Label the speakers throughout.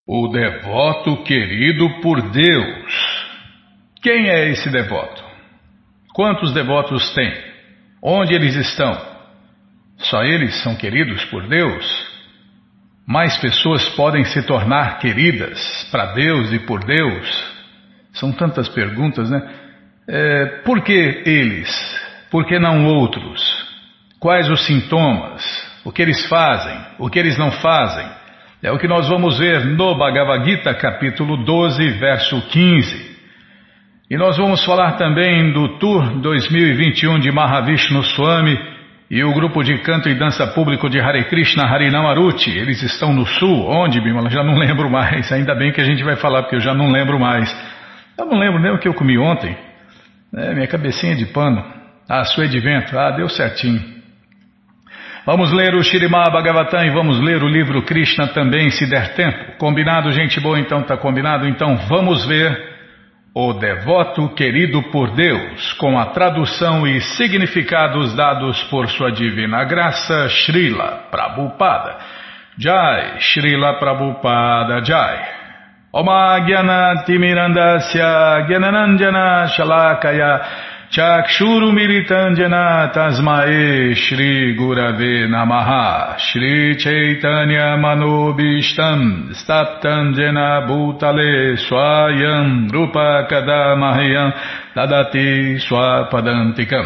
Speaker 1: O devoto querido por Deus. Quem é esse devoto? Quantos devotos tem? Onde eles estão? Só eles são queridos por Deus? Mais pessoas podem se tornar queridas para Deus e por Deus? São tantas perguntas, né? Por que eles? Por que não outros? Quais os sintomas? O que eles fazem? O que eles não fazem? É o que nós vamos ver no Bhagavad Gita, capítulo 12, verso 15. E nós vamos falar também do Tour 2021 de Mahavishnu Swami e o grupo de canto e dança público de Hare Krishna Harinam Aruti. Eles estão no sul. Onde, Bimala? Já não lembro mais. Ainda bem que a gente vai falar, porque eu já não lembro mais. Eu não lembro nem o que eu comi ontem. Minha cabecinha de pano. Sué de vento. Deu certinho. Vamos ler o Śrīmad Bhagavatam e vamos ler o livro Krishna também, se der tempo. Combinado, gente boa? Então tá combinado? Então vamos ver o devoto querido por Deus, com a tradução e significados dados por sua divina graça, Srila Prabhupada. Jai, Srila Prabhupada Jai. Oma Gyana Timirandasya Gyananandjana Shalakaya Chakshuru Militandjana Tasmae Shri Gurave Namaha Shri Chaitanya Manobishtam Staptandjana Bhutale Swayam Rupa Kadamahyam Dadati Swapadantikam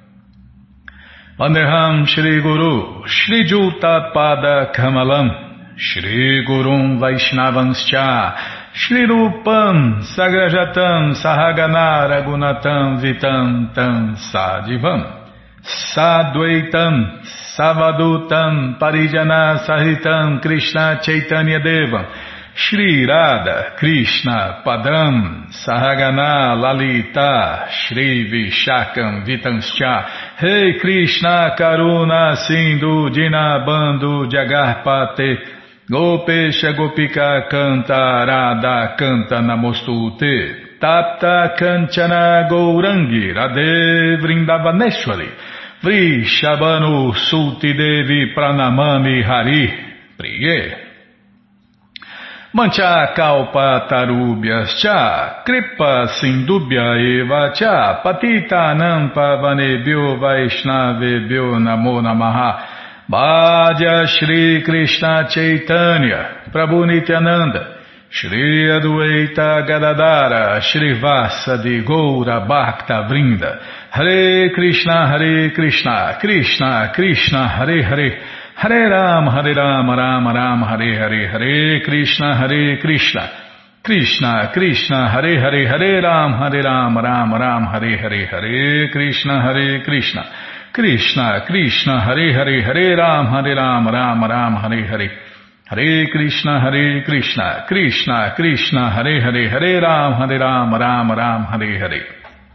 Speaker 1: Vandeham Shri Guru Shri Juta Pada Kamalam Shri Gurum Vaishnavanscha Shri Rupam Sagrajatam Sahagana Ragunatam Vitam Tam Sadivam Sadvaitam Savadutam Parijana Sahitam Krishna Chaitanya Devam Shri Radha Krishna Padam Sahagana Lalita Shri Vishakam Vitanscha Rei Krishna Karuna Sindhu Dinabandhu Jagarpate Gopesha Gopika Canta Radha Canta Namostute Tapta Kanchana Gourangi Radhe Vrindavaneshwari Vrishabhanu Sulti Devi Pranamami Hari Priye Mancha Kalpa Tarubhyas Cha Kripa Sindubhya Eva Cha Patita Nampa Vanebhyo Vaishnavebhyo Namo Namaha Bhaja Shri Krishna Chaitanya Prabhu Nityananda Shri Adwaita Gadadara Shri Vasadi Goura Bhakta Vrinda Hare Krishna Krishna Krishna Hare Hare Hare Rama Rama Rama Hare Hare Hare Krishna Krishna Krishna Hare Hare Hare Rama Rama Rama Hare Hare Hare Krishna Krishna Krishna Hare Hare Hare Rama Rama Rama Hare Hare Hare Krishna Krishna Hare Hare Hare Rama Rama Rama Hare Hare.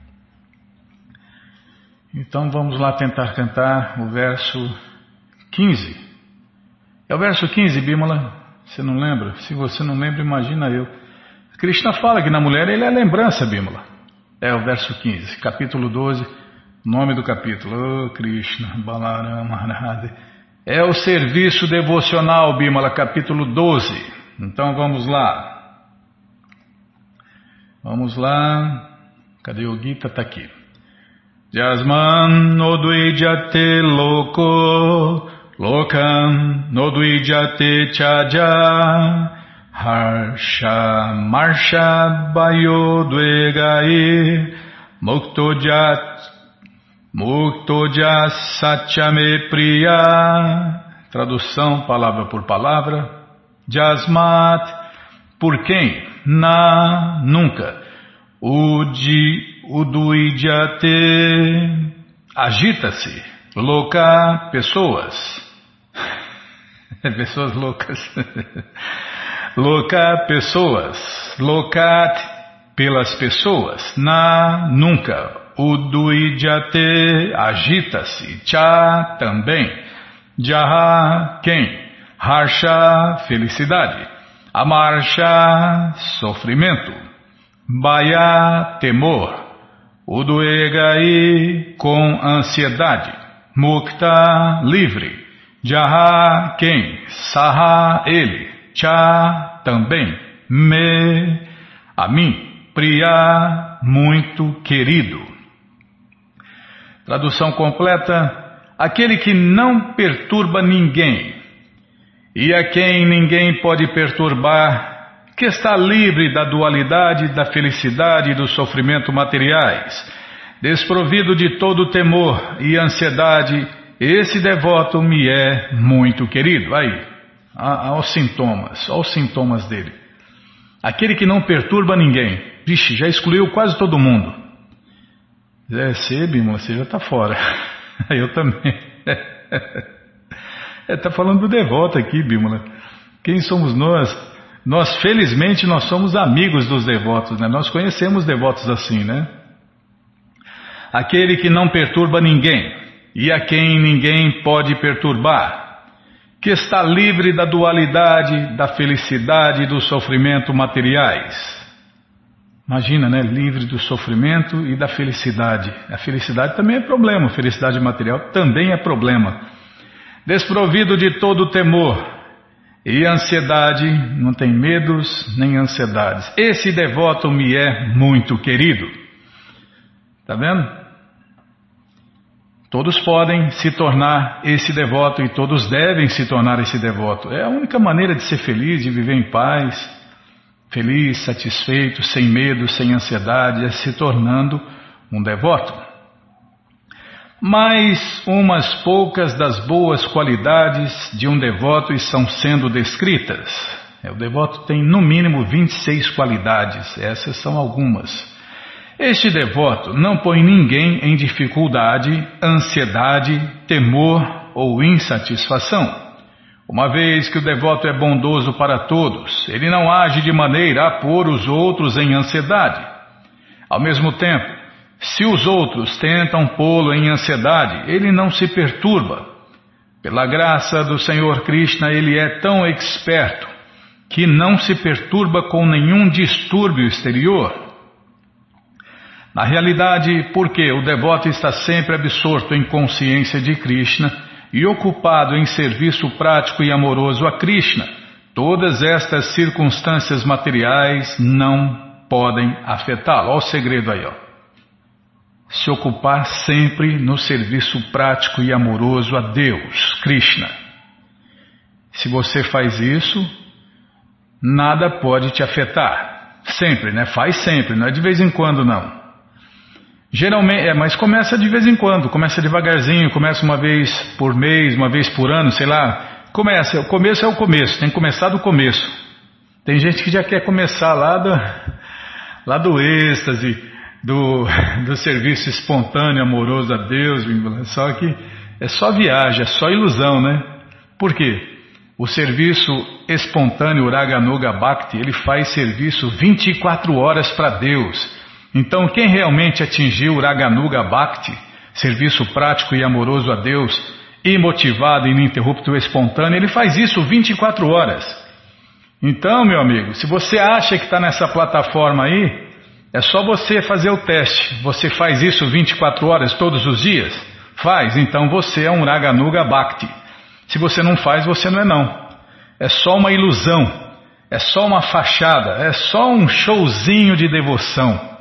Speaker 1: Então vamos lá tentar cantar o verso 15. É o verso 15, Bimala? Você não lembra? Se você não lembra, imagina eu. Krishna fala que na mulher ele é lembrança, Bimala. É o verso 15, capítulo 12. Nome do capítulo, Krishna, Balarama, Radhe. É o serviço devocional, Bimala, capítulo 12. Então vamos lá. Vamos lá. Cadê o Gita? Está aqui. Jasman nodvijate loko, lokam nodvijate chaja, harsha marsha bayodvegai, Muktoja Satyame Priya. Tradução palavra por palavra. Jasmat, por quem? Nunca. Uduijate, agita-se. Loka, pessoas. Pessoas loucas. Loka, pessoas. Lokat, pelas pessoas. Nunca. Uduijate, agita-se. Cha, também. Jaha, quem? Harsha, felicidade. Amarsha, sofrimento. Baya, temor. Uduegai, com ansiedade. Mukta, livre. Jaha, quem? Saha, ele. Cha também. Me, a mim. Priya, muito querido. Tradução completa. Aquele que não perturba ninguém e a quem ninguém pode perturbar, que está livre da dualidade, da felicidade e do sofrimento materiais, desprovido de todo temor e ansiedade, esse devoto me é muito querido. Aí, olha os sintomas dele. Aquele que não perturba ninguém. Vixe, já excluiu quase todo mundo. Bímola, você já está fora. Eu também. Está falando do devoto aqui, Bímola. Quem somos nós? Felizmente, nós somos amigos dos devotos, né? Nós conhecemos devotos assim, né? Aquele que não perturba ninguém e a quem ninguém pode perturbar, que está livre da dualidade, da felicidade e do sofrimento materiais. Imagina, né? Livre do sofrimento e da felicidade. A felicidade também é problema, a felicidade material também é problema. Desprovido de todo temor e ansiedade, não tem medos nem ansiedades. Esse devoto me é muito querido. Está vendo? Todos podem se tornar esse devoto e todos devem se tornar esse devoto. É a única maneira de ser feliz, de viver em paz. Feliz, satisfeito, sem medo, sem ansiedade, é se tornando um devoto. Mas umas poucas das boas qualidades de um devoto estão sendo descritas. O devoto tem no mínimo 26 qualidades, essas são algumas. Este devoto não põe ninguém em dificuldade, ansiedade, temor ou insatisfação. Uma vez que o devoto é bondoso para todos, ele não age de maneira a pôr os outros em ansiedade. Ao mesmo tempo, se os outros tentam pô-lo em ansiedade, ele não se perturba. Pela graça do Senhor Krishna, ele é tão esperto que não se perturba com nenhum distúrbio exterior. Na realidade, porque o devoto está sempre absorto em consciência de Krishna, e ocupado em serviço prático e amoroso a Krishna, todas estas circunstâncias materiais não podem afetá-lo. Olha o segredo aí, ó. Se ocupar sempre no serviço prático e amoroso a Deus, Krishna. Se você faz isso, nada pode te afetar. Sempre, né? Faz sempre, não é de vez em quando não. Geralmente, mas começa de vez em quando, começa devagarzinho, começa uma vez por mês, uma vez por ano, sei lá. O começo é o começo, tem que começar do começo. Tem gente que já quer começar lá do êxtase, do serviço espontâneo, amoroso a Deus, só que é só viagem, é só ilusão, né? Por quê? O serviço espontâneo Raganuga Bhakti, ele faz serviço 24 horas para Deus. Então, quem realmente atingiu o Raganuga Bhakti, serviço prático e amoroso a Deus, imotivado, ininterrupto e espontâneo, ele faz isso 24 horas. Então, meu amigo, se você acha que está nessa plataforma aí, é só você fazer o teste. Você faz isso 24 horas todos os dias? Faz, então você é um Raganuga Bhakti. Se você não faz, você não é não. É só uma ilusão, é só uma fachada, é só um showzinho de devoção.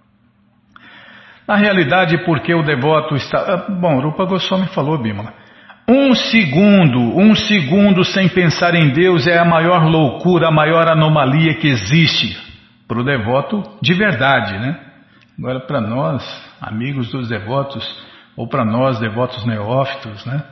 Speaker 1: Na realidade, porque o devoto está... Bom, Rupa Goswami falou, Bímola. Um segundo sem pensar em Deus é a maior loucura, a maior anomalia que existe para o devoto de verdade, né? Agora, para nós, amigos dos devotos, ou para nós, devotos neófitos, né?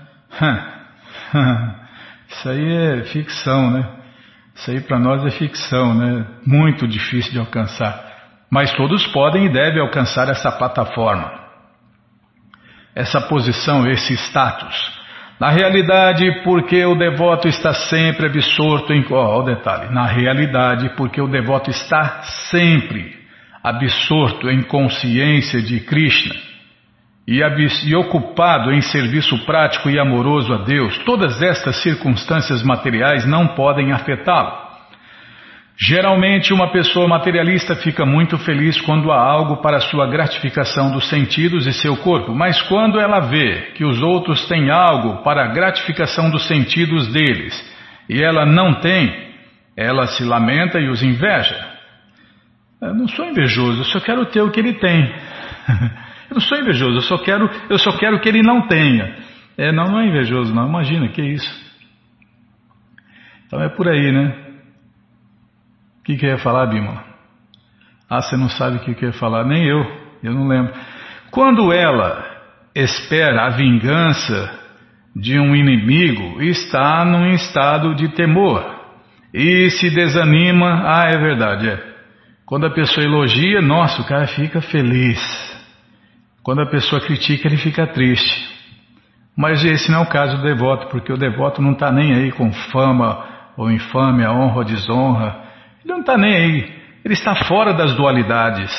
Speaker 1: Isso aí é ficção, né? Isso aí para nós é ficção, né? Muito difícil de alcançar. Mas todos podem e devem alcançar essa plataforma, essa posição, esse status. Na realidade, porque o devoto está sempre absorto em... Olha o detalhe. Na realidade, porque o devoto está sempre absorto em consciência de Krishna e ocupado em serviço prático e amoroso a Deus, todas estas circunstâncias materiais não podem afetá-lo. Geralmente, uma pessoa materialista fica muito feliz quando há algo para sua gratificação dos sentidos e seu corpo, mas quando ela vê que os outros têm algo para a gratificação dos sentidos deles e ela não tem, ela se lamenta e os inveja. Eu não sou invejoso, eu só quero ter o que ele tem. Eu não sou invejoso, eu só quero que ele não tenha. Não é invejoso, não. Imagina, que isso. Então é por aí, né? O que eu ia falar, Bímola? Você não sabe o que eu ia falar, nem eu não lembro. Quando ela espera a vingança de um inimigo, está num estado de temor e se desanima. É verdade, Quando a pessoa elogia, nossa, o cara fica feliz. Quando a pessoa critica, ele fica triste. Mas esse não é o caso do devoto, porque o devoto não está nem aí com fama ou infâmia, honra ou desonra. Ele não está nem aí. Ele está fora das dualidades.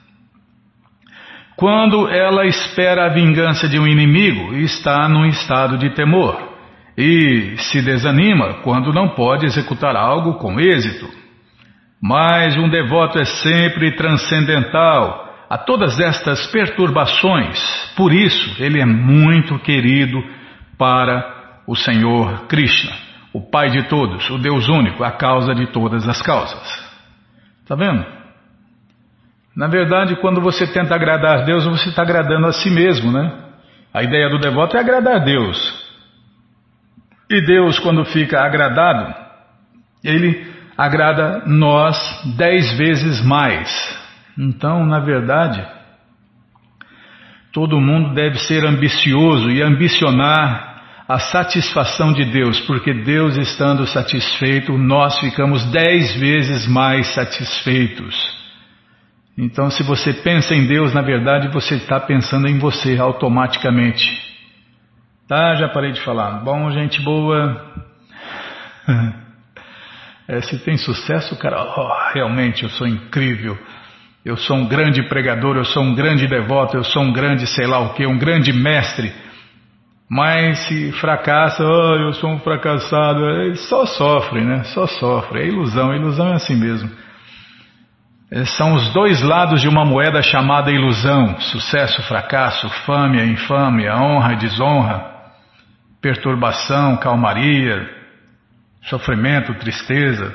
Speaker 1: Quando ela espera a vingança de um inimigo, está num estado de temor e se desanima quando não pode executar algo com êxito. Mas um devoto é sempre transcendental a todas estas perturbações, por isso ele é muito querido para o Senhor Krishna, o Pai de todos, o Deus único, a causa de todas as causas. Está vendo? Na verdade, quando você tenta agradar a Deus, você está agradando a si mesmo, né? A ideia do devoto é agradar a Deus. E Deus, quando fica agradado, Ele agrada nós 10 vezes mais. Então, na verdade, todo mundo deve ser ambicioso e ambicionar a satisfação de Deus, porque Deus estando satisfeito, nós ficamos 10 vezes mais satisfeitos. Então, se você pensa em Deus, na verdade, você está pensando em você automaticamente. Tá, já parei de falar. Bom, gente boa. Se tem sucesso, cara, realmente eu sou incrível. Eu sou um grande pregador, eu sou um grande devoto, eu sou um grande sei lá o que, um grande mestre. Mas se fracassa, eu sou um fracassado, ele só sofre, né? Só sofre. É ilusão, a ilusão é assim mesmo. São os dois lados de uma moeda chamada ilusão: sucesso, fracasso, fama, infâmia, honra, desonra, perturbação, calmaria, sofrimento, tristeza.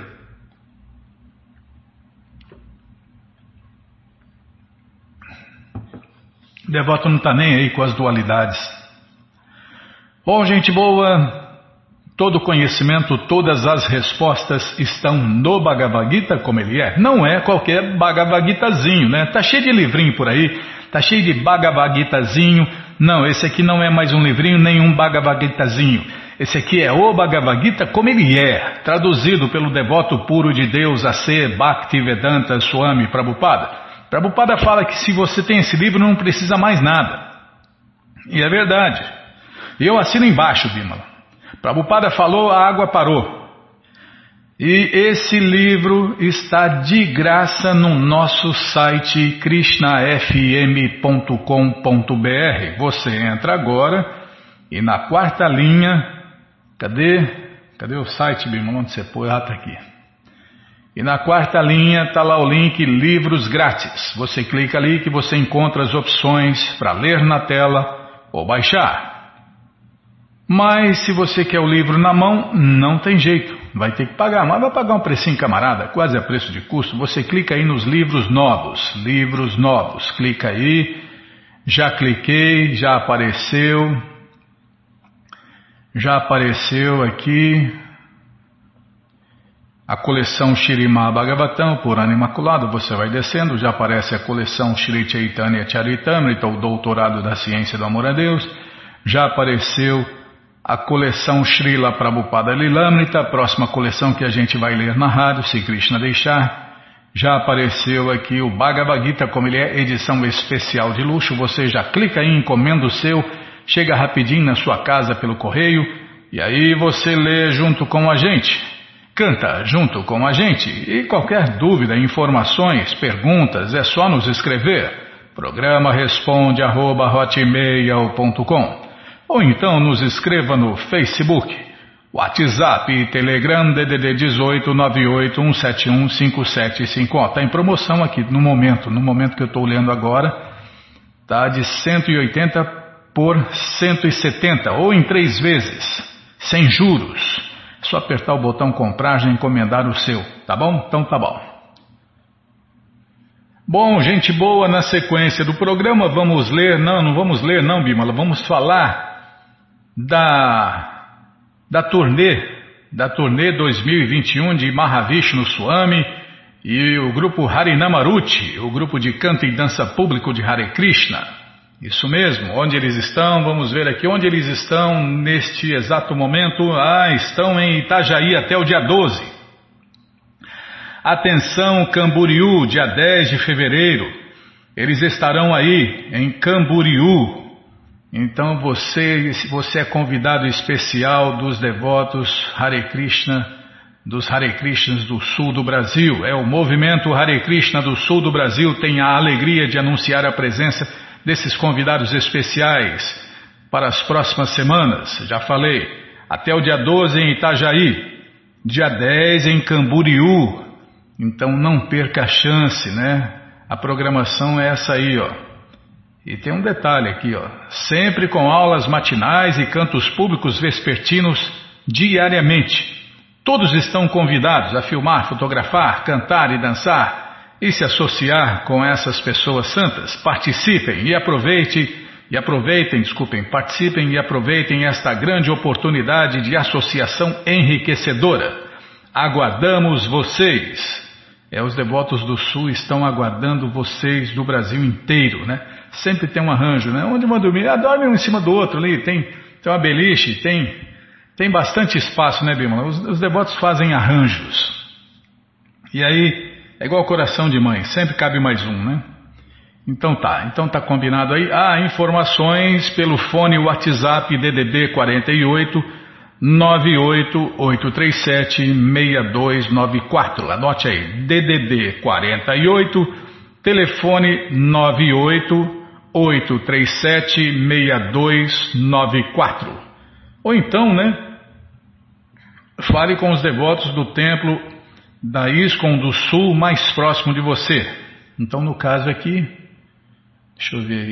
Speaker 1: O devoto não está nem aí com as dualidades. Bom, gente boa, todo conhecimento, todas as respostas estão no Bhagavad Gita como ele é. Não é qualquer Bhagavad Gitazinho, né? Tá cheio de livrinho por aí, tá cheio de Bhagavad Gitazinho. Não, esse aqui não é mais um livrinho, nem um Bhagavad Gitazinho. Esse aqui é o Bhagavad Gita como ele é, traduzido pelo devoto puro de Deus A.C. Bhaktivedanta Swami Prabhupada. Prabhupada fala que se você tem esse livro não precisa mais nada. E é verdade. E eu assino embaixo, Bímola. Prabhupada falou, a água parou. E esse livro está de graça no nosso site krishnafm.com.br. Você entra agora e na quarta linha... Cadê o site, Bímola? Onde você pôs? Tá aqui. E na quarta linha está lá o link Livros Grátis. Você clica ali que você encontra as opções para ler na tela ou baixar. Mas se você quer o livro na mão, não tem jeito, vai ter que pagar, mas vai pagar um precinho camarada, quase a preço de custo. Você clica aí nos livros novos, clica aí, já cliquei, já apareceu aqui a coleção Śrīmad Bhagavatam, Purana Imaculado, você vai descendo, já aparece a coleção Shri Chaitanya Charitamrita, o Doutorado da Ciência do Amor a Deus, já apareceu a coleção Srila Prabhupada Lilamrita, a próxima coleção que a gente vai ler na rádio, se Krishna deixar. Já apareceu aqui o Bhagavad Gita, como ele é, edição especial de luxo. Você já clica aí, encomenda o seu, chega rapidinho na sua casa pelo correio, e aí você lê junto com a gente, canta junto com a gente. E qualquer dúvida, informações, perguntas, é só nos escrever. Programa responde@hotmail.com. Ou então nos escreva no Facebook, WhatsApp e Telegram DDD 18 981715758. Está em promoção aqui no momento que eu estou lendo agora, está de 180 por 170, ou em 3 vezes, sem juros. só apertar o botão comprar, já encomendar o seu, tá bom? Então tá bom. Bom, gente boa, na sequência do programa vamos ler, não vamos ler não, Bimala, vamos falar da turnê 2021 de Mahavishnu Swami e o grupo Harinamaruti, o grupo de canto e dança público de Hare Krishna. Isso mesmo, onde eles estão, vamos ver aqui onde eles estão neste exato momento. Estão em Itajaí até o dia 12. Atenção, Camboriú, dia 10 de fevereiro. Eles estarão aí em Camboriú. Então você é convidado especial dos devotos Hare Krishna, dos Hare Krishnas do sul do Brasil. O movimento Hare Krishna do sul do Brasil tem a alegria de anunciar a presença desses convidados especiais para as próximas semanas. Já falei, até o dia 12 em Itajaí, dia 10 em Camboriú. Então não perca a chance, né? A programação é essa aí, ó. E tem um detalhe aqui, ó. Sempre com aulas matinais e cantos públicos vespertinos diariamente. Todos estão convidados a filmar, fotografar, cantar e dançar e se associar com essas pessoas santas. Participem e aproveitem esta grande oportunidade de associação enriquecedora. Aguardamos vocês. Os devotos do Sul estão aguardando vocês do Brasil inteiro, né? Sempre tem um arranjo, né? Onde vão dormir? Dormem um em cima do outro ali, tem uma beliche, tem bastante espaço, né, Bimala? Os devotos fazem arranjos. E aí é igual coração de mãe, sempre cabe mais um, né? Então tá combinado aí. Informações pelo fone WhatsApp DDD 48 98837 6294. Anote aí, DDD 48, telefone 98837 6294. Ou então, né? Fale com os devotos do templo da ISKCON do Sul mais próximo de você. Então, no caso aqui, deixa eu ver,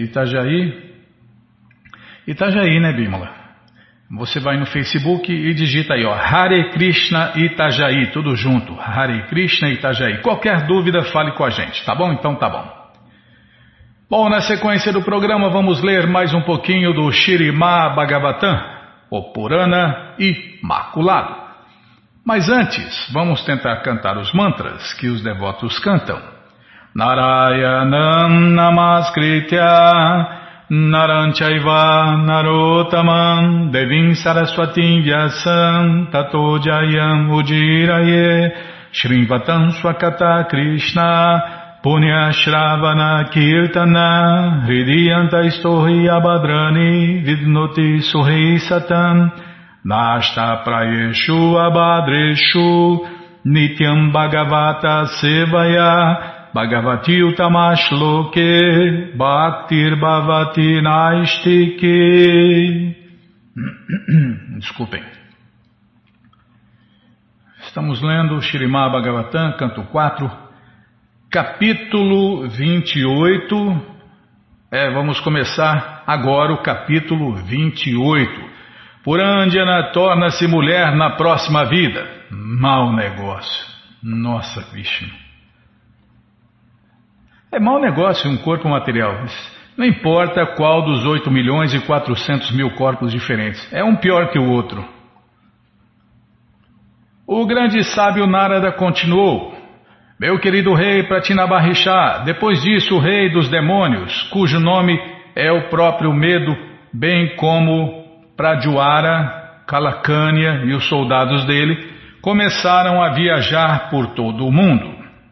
Speaker 1: Itajaí, né, Bimala? Você vai no Facebook e digita aí, ó, Hare Krishna Itajaí, tudo junto, Hare Krishna Itajaí. Qualquer dúvida, fale com a gente, tá bom? Então tá bom. Bom, na sequência do programa vamos ler mais um pouquinho do Śrīmad Bhagavatam, o Purana Imaculado. Mas antes, vamos tentar cantar os mantras que os devotos cantam. Narayanam Namaskritya Naranchaiva Narotamam Devim Saraswatim Vyasam Tato Jayam Ujiraye Shrivatam Swakata Krishna Punya Shravana Kirtana Hridiyanta Istohi Abhadrani Vidnoti Suhi Satam Nashta Prayeshu Abhadreshu Nityam Bhagavata Sevaya Bhagavati Utamashloke Bhaktir Bhavati Naistike. Desculpem. Estamos lendo Śrīmad Bhagavatam, canto 4, capítulo 28. Vamos começar agora o capítulo 28. Purandjana torna-se mulher na próxima vida. Mau negócio. Nossa, Vishnu. É mau negócio um corpo material. Não importa qual dos 8.400.000 corpos diferentes. É um pior que o outro. O grande sábio Narada continuou. Meu querido rei Pratinabarrisha, depois disso o rei dos demônios, cujo nome é o próprio medo, bem como Pradyuara, Kalakanya e os soldados dele, começaram a viajar por todo o mundo.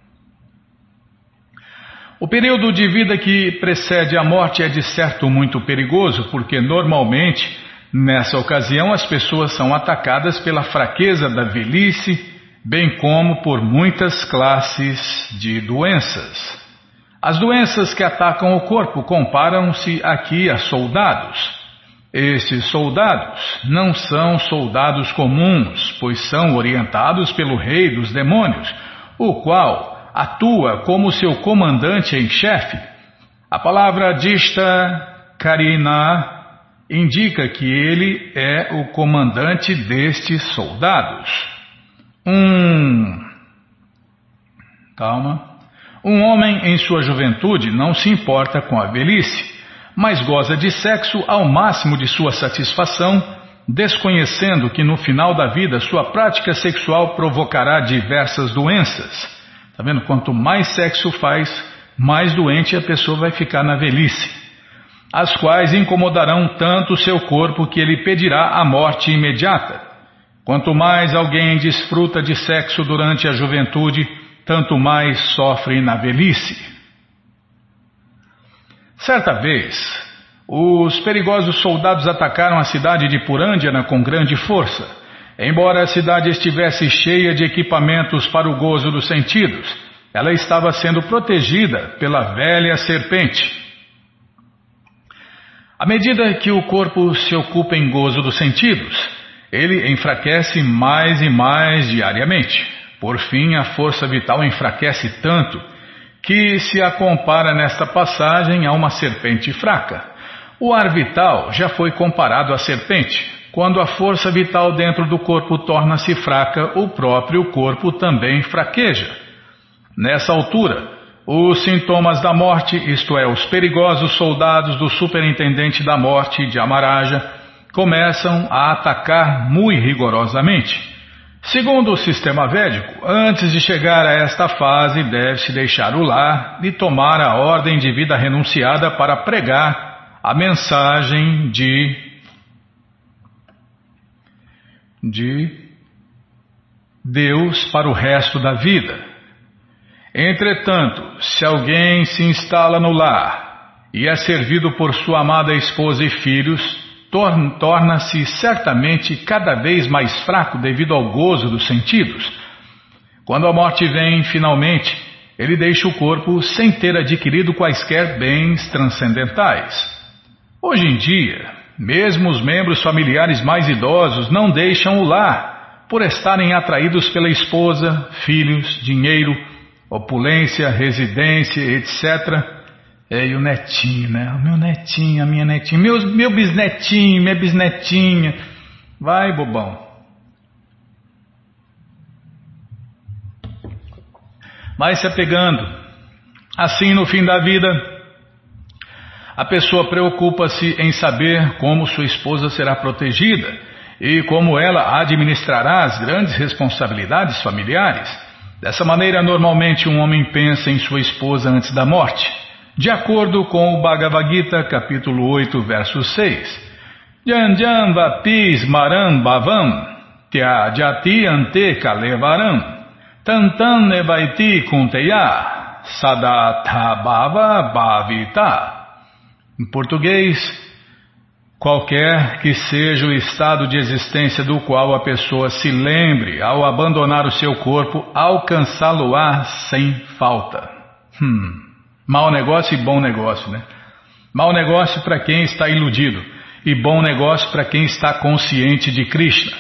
Speaker 1: O período de vida que precede a morte é de certo muito perigoso, porque normalmente, nessa ocasião, as pessoas são atacadas pela fraqueza da velhice, bem como por muitas classes de doenças. As doenças que atacam o corpo comparam-se aqui a soldados. Estes soldados não são soldados comuns, pois são orientados pelo rei dos demônios, o qual atua como seu comandante em chefe. A palavra dista karina indica que ele é o comandante destes soldados. Um homem em sua juventude não se importa com a velhice, mas goza de sexo ao máximo de sua satisfação, desconhecendo que no final da vida sua prática sexual provocará diversas doenças. Tá vendo? Quanto mais sexo faz, mais doente a pessoa vai ficar na velhice, as quais incomodarão tanto o seu corpo que ele pedirá a morte imediata. Quanto mais alguém desfruta de sexo durante a juventude, tanto mais sofre na velhice. Certa vez, os perigosos soldados atacaram a cidade de Purandjana com grande força. Embora a cidade estivesse cheia de equipamentos para o gozo dos sentidos, ela estava sendo protegida pela velha serpente. À medida que o corpo se ocupa em gozo dos sentidos, ele enfraquece mais e mais diariamente. Por fim, a força vital enfraquece tanto que se a compara nesta passagem a uma serpente fraca. O ar vital já foi comparado à serpente. Quando a força vital dentro do corpo torna-se fraca, o próprio corpo também fraqueja. Nessa altura, os sintomas da morte, isto é, os perigosos soldados do superintendente da morte de Amaraja, começam a atacar muito rigorosamente. Segundo o sistema védico, antes de chegar a esta fase, deve-se deixar o lar e tomar a ordem de vida renunciada para pregar a mensagem de Deus para o resto da vida. Entretanto, se alguém se instala no lar e é servido por sua amada esposa e filhos, torna-se certamente cada vez mais fraco devido ao gozo dos sentidos. Quando a morte vem, finalmente, ele deixa o corpo sem ter adquirido quaisquer bens transcendentais. Hoje em dia, mesmo os membros familiares mais idosos não deixam o lar, por estarem atraídos pela esposa, filhos, dinheiro, opulência, residência, etc. E o netinho, né? O meu netinho, a minha netinha, meu bisnetinho, minha bisnetinha. Vai, bobão. Vai se apegando. Assim, no fim da vida, a pessoa preocupa-se em saber como sua esposa será protegida e como ela administrará as grandes responsabilidades familiares. Dessa maneira, normalmente um homem pensa em sua esposa antes da morte. De acordo com o Bhagavad Gita, capítulo 8, verso 6. Janjam vapi smaram bhavam tyajati ante kalevaram tantam nevaiti kunteya sadatha bhava bhavita. Em português, qualquer que seja o estado de existência do qual a pessoa se lembre ao abandonar o seu corpo, alcançá-lo-á sem falta. Mau negócio e bom negócio, né? Mau negócio para quem está iludido e bom negócio para quem está consciente de Krishna.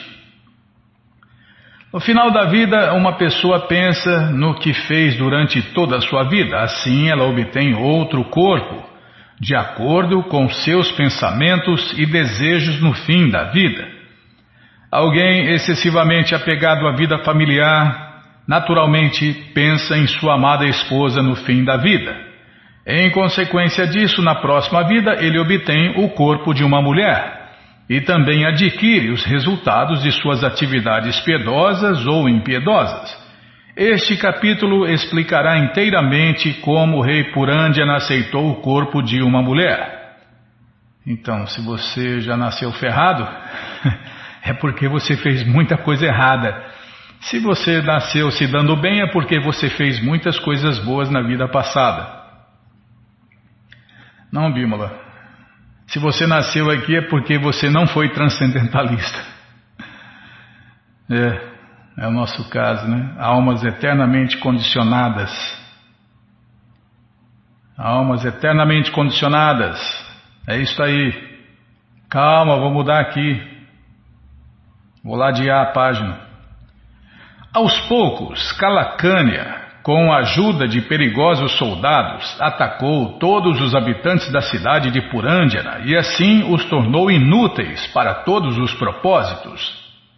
Speaker 1: No final da vida, uma pessoa pensa no que fez durante toda a sua vida. Assim, ela obtém outro corpo, de acordo com seus pensamentos e desejos no fim da vida. Alguém excessivamente apegado à vida familiar, naturalmente pensa em sua amada esposa no fim da vida. Em consequência disso, na próxima vida, ele obtém o corpo de uma mulher e também adquire os resultados de suas atividades piedosas ou impiedosas. Este capítulo explicará inteiramente como o rei Purandjana aceitou o corpo de uma mulher. Então, se você já nasceu ferrado, é porque você fez muita coisa errada. Se você nasceu se dando bem, é porque você fez muitas coisas boas na vida passada. Não, Bímola. Se você nasceu aqui é porque você não foi transcendentalista. É o nosso caso, né? Almas eternamente condicionadas. Almas eternamente condicionadas. É isso aí. Calma, vou mudar aqui. Vou ladear a página. Aos poucos, Kalakanya com a ajuda de perigosos soldados, atacou todos os habitantes da cidade de Purandjana e assim os tornou inúteis para todos os propósitos.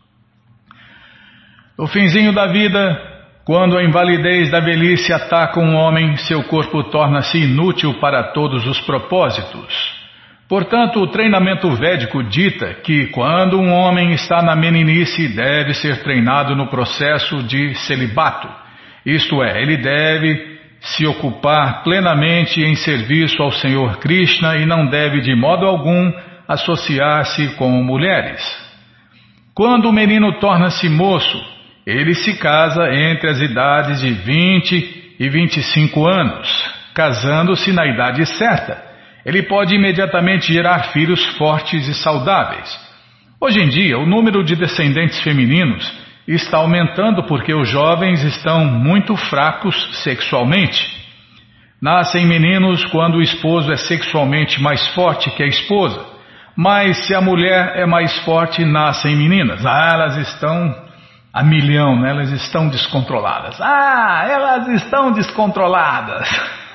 Speaker 1: No finzinho da vida, quando a invalidez da velhice ataca um homem, seu corpo torna-se inútil para todos os propósitos. Portanto, o treinamento védico dita que quando um homem está na meninice, deve ser treinado no processo de celibato. Isto é, ele deve se ocupar plenamente em serviço ao Senhor Krishna e não deve de modo algum associar-se com mulheres. Quando o menino torna-se moço, ele se casa entre as idades de 20 e 25 anos. Casando-se na idade certa, ele pode imediatamente gerar filhos fortes e saudáveis. Hoje em dia, o número de descendentes femininos está aumentando porque os jovens estão muito fracos sexualmente. Nascem meninos quando o esposo é sexualmente mais forte que a esposa, mas se a mulher é mais forte, nascem meninas. Elas estão a milhão, né? Elas estão descontroladas. Elas estão descontroladas.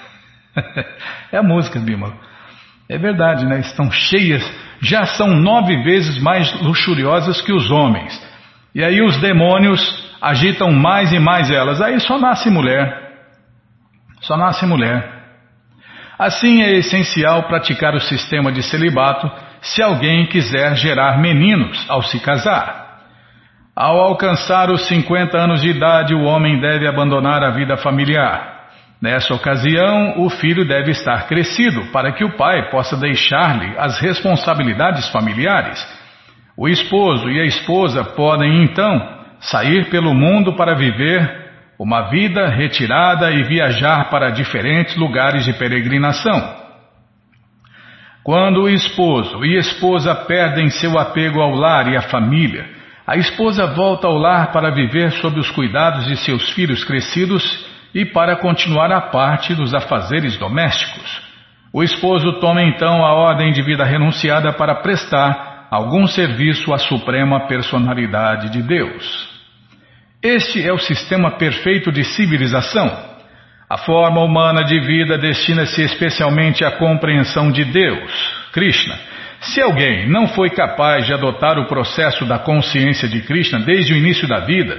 Speaker 1: É a música, Bímola. É verdade, né? Estão cheias, já são 9 vezes mais luxuriosas que os homens. E aí os demônios agitam mais e mais elas. Aí só nasce mulher. Só nasce mulher. Assim é essencial praticar o sistema de celibato se alguém quiser gerar meninos ao se casar. Ao alcançar os 50 anos de idade, o homem deve abandonar a vida familiar. Nessa ocasião, o filho deve estar crescido para que o pai possa deixar-lhe as responsabilidades familiares. O esposo e a esposa podem, então, sair pelo mundo para viver uma vida retirada e viajar para diferentes lugares de peregrinação. Quando o esposo e a esposa perdem seu apego ao lar e à família, a esposa volta ao lar para viver sob os cuidados de seus filhos crescidos e para continuar a parte dos afazeres domésticos. O esposo toma então a ordem de vida renunciada para prestar algum serviço à suprema personalidade de Deus. Este é o sistema perfeito de civilização. A forma humana de vida destina-se especialmente à compreensão de Deus, Krishna. Se alguém não foi capaz de adotar o processo da consciência de Krishna desde o início da vida,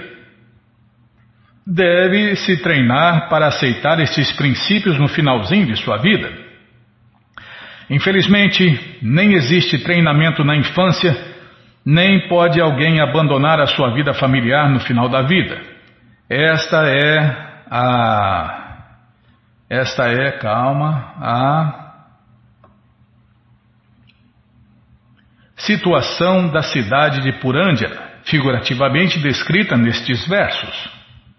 Speaker 1: deve se treinar para aceitar estes princípios no finalzinho de sua vida. Infelizmente, nem existe treinamento na infância, nem pode alguém abandonar a sua vida familiar no final da vida. Esta é a situação da cidade de Purandjana, figurativamente descrita nestes versos.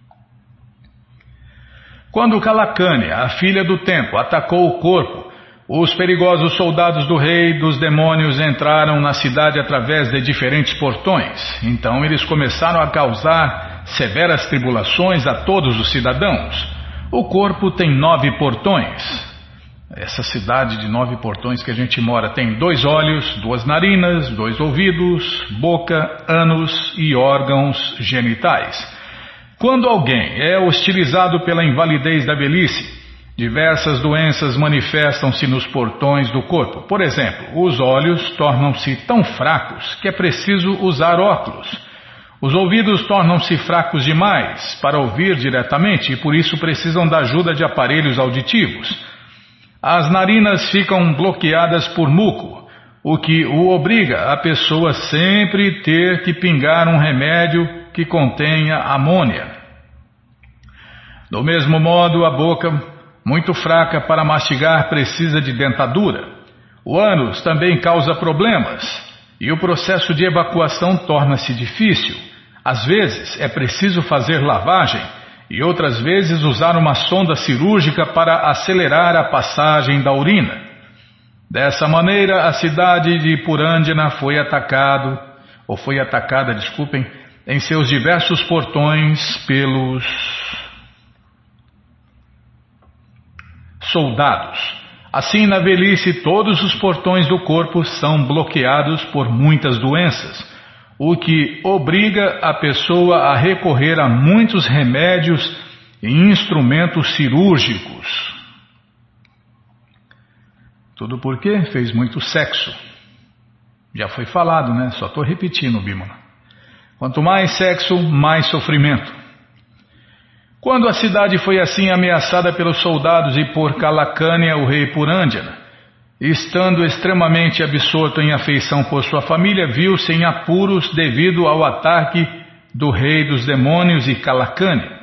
Speaker 1: Quando Kalakânia, a filha do tempo, atacou o corpo, os perigosos soldados do rei dos demônios entraram na cidade através de diferentes portões. Então eles começaram a causar severas tribulações a todos os cidadãos. O corpo tem 9 portões. Essa cidade de 9 portões que a gente mora tem 2 olhos, 2 narinas, 2 ouvidos, boca, ânus e órgãos genitais. Quando alguém é hostilizado pela invalidez da velhice, diversas doenças manifestam-se nos portões do corpo. Por exemplo, os olhos tornam-se tão fracos que é preciso usar óculos. Os ouvidos tornam-se fracos demais para ouvir diretamente e por isso precisam da ajuda de aparelhos auditivos. As narinas ficam bloqueadas por muco, o que o obriga a pessoa sempre ter que pingar um remédio que contenha amônia. Do mesmo modo, a boca, muito fraca para mastigar, precisa de dentadura. O ânus também causa problemas e o processo de evacuação torna-se difícil. Às vezes é preciso fazer lavagem e outras vezes usar uma sonda cirúrgica para acelerar a passagem da urina. Dessa maneira, a cidade de Purandjana foi atacada, em seus diversos portões pelos soldados. Assim, na velhice, todos os portões do corpo são bloqueados por muitas doenças, o que obriga a pessoa a recorrer a muitos remédios e instrumentos cirúrgicos. Tudo porque fez muito sexo. Já foi falado, né? Só estou repetindo, Bimala. Quanto mais sexo, mais sofrimento. Quando a cidade foi assim ameaçada pelos soldados e por Kalakânia, o rei Purandjana, estando extremamente absorto em afeição por sua família, viu-se em apuros devido ao ataque do rei dos demônios e Kalakânia.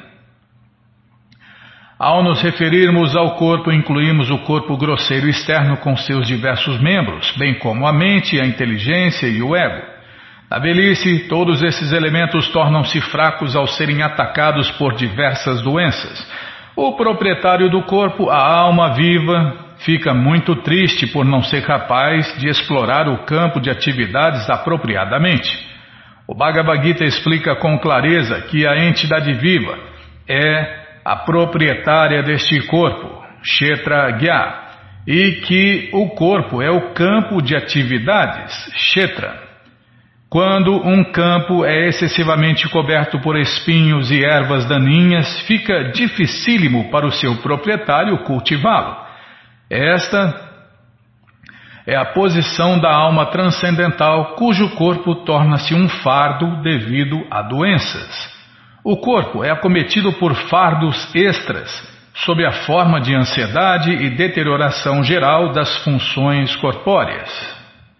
Speaker 1: Ao nos referirmos ao corpo, incluímos o corpo grosseiro externo com seus diversos membros, bem como a mente, a inteligência e o ego. Na velhice, todos esses elementos tornam-se fracos ao serem atacados por diversas doenças. O proprietário do corpo, a alma viva, fica muito triste por não ser capaz de explorar o campo de atividades apropriadamente. O Bhagavad Gita explica com clareza que a entidade viva é a proprietária deste corpo, Kshetragya, e que o corpo é o campo de atividades, Kshetra. Quando um campo é excessivamente coberto por espinhos e ervas daninhas, fica dificílimo para o seu proprietário cultivá-lo. Esta é a posição da alma transcendental, cujo corpo torna-se um fardo devido a doenças. O corpo é acometido por fardos extras, sob a forma de ansiedade e deterioração geral das funções corpóreas.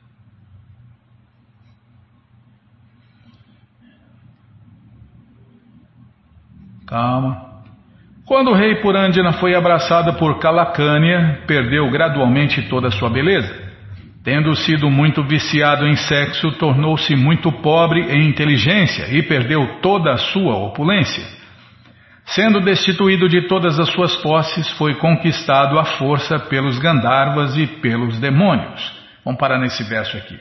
Speaker 1: Calma. Quando o rei Purandjana foi abraçado por Kalakânia, perdeu gradualmente toda a sua beleza. Tendo sido muito viciado em sexo, tornou-se muito pobre em inteligência e perdeu toda a sua opulência. Sendo destituído de todas as suas posses, foi conquistado à força pelos Gandharvas e pelos demônios. Vamos parar nesse verso aqui.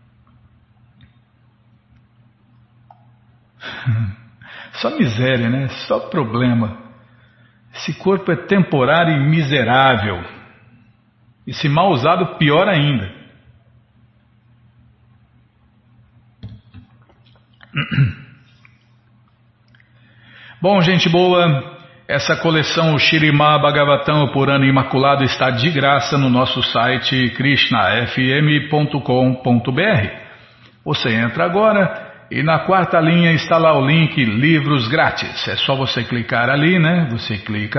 Speaker 1: Só miséria, né? Só problema. Esse corpo é temporário e miserável. E se mal usado, pior ainda. Bom, gente boa, essa coleção, o Śrīmad Bhagavatam, o Purana Imaculado, está de graça no nosso site krishnafm.com.br. Você entra agora. E na quarta linha está lá o link Livros Grátis. É só você clicar ali, né? Você clica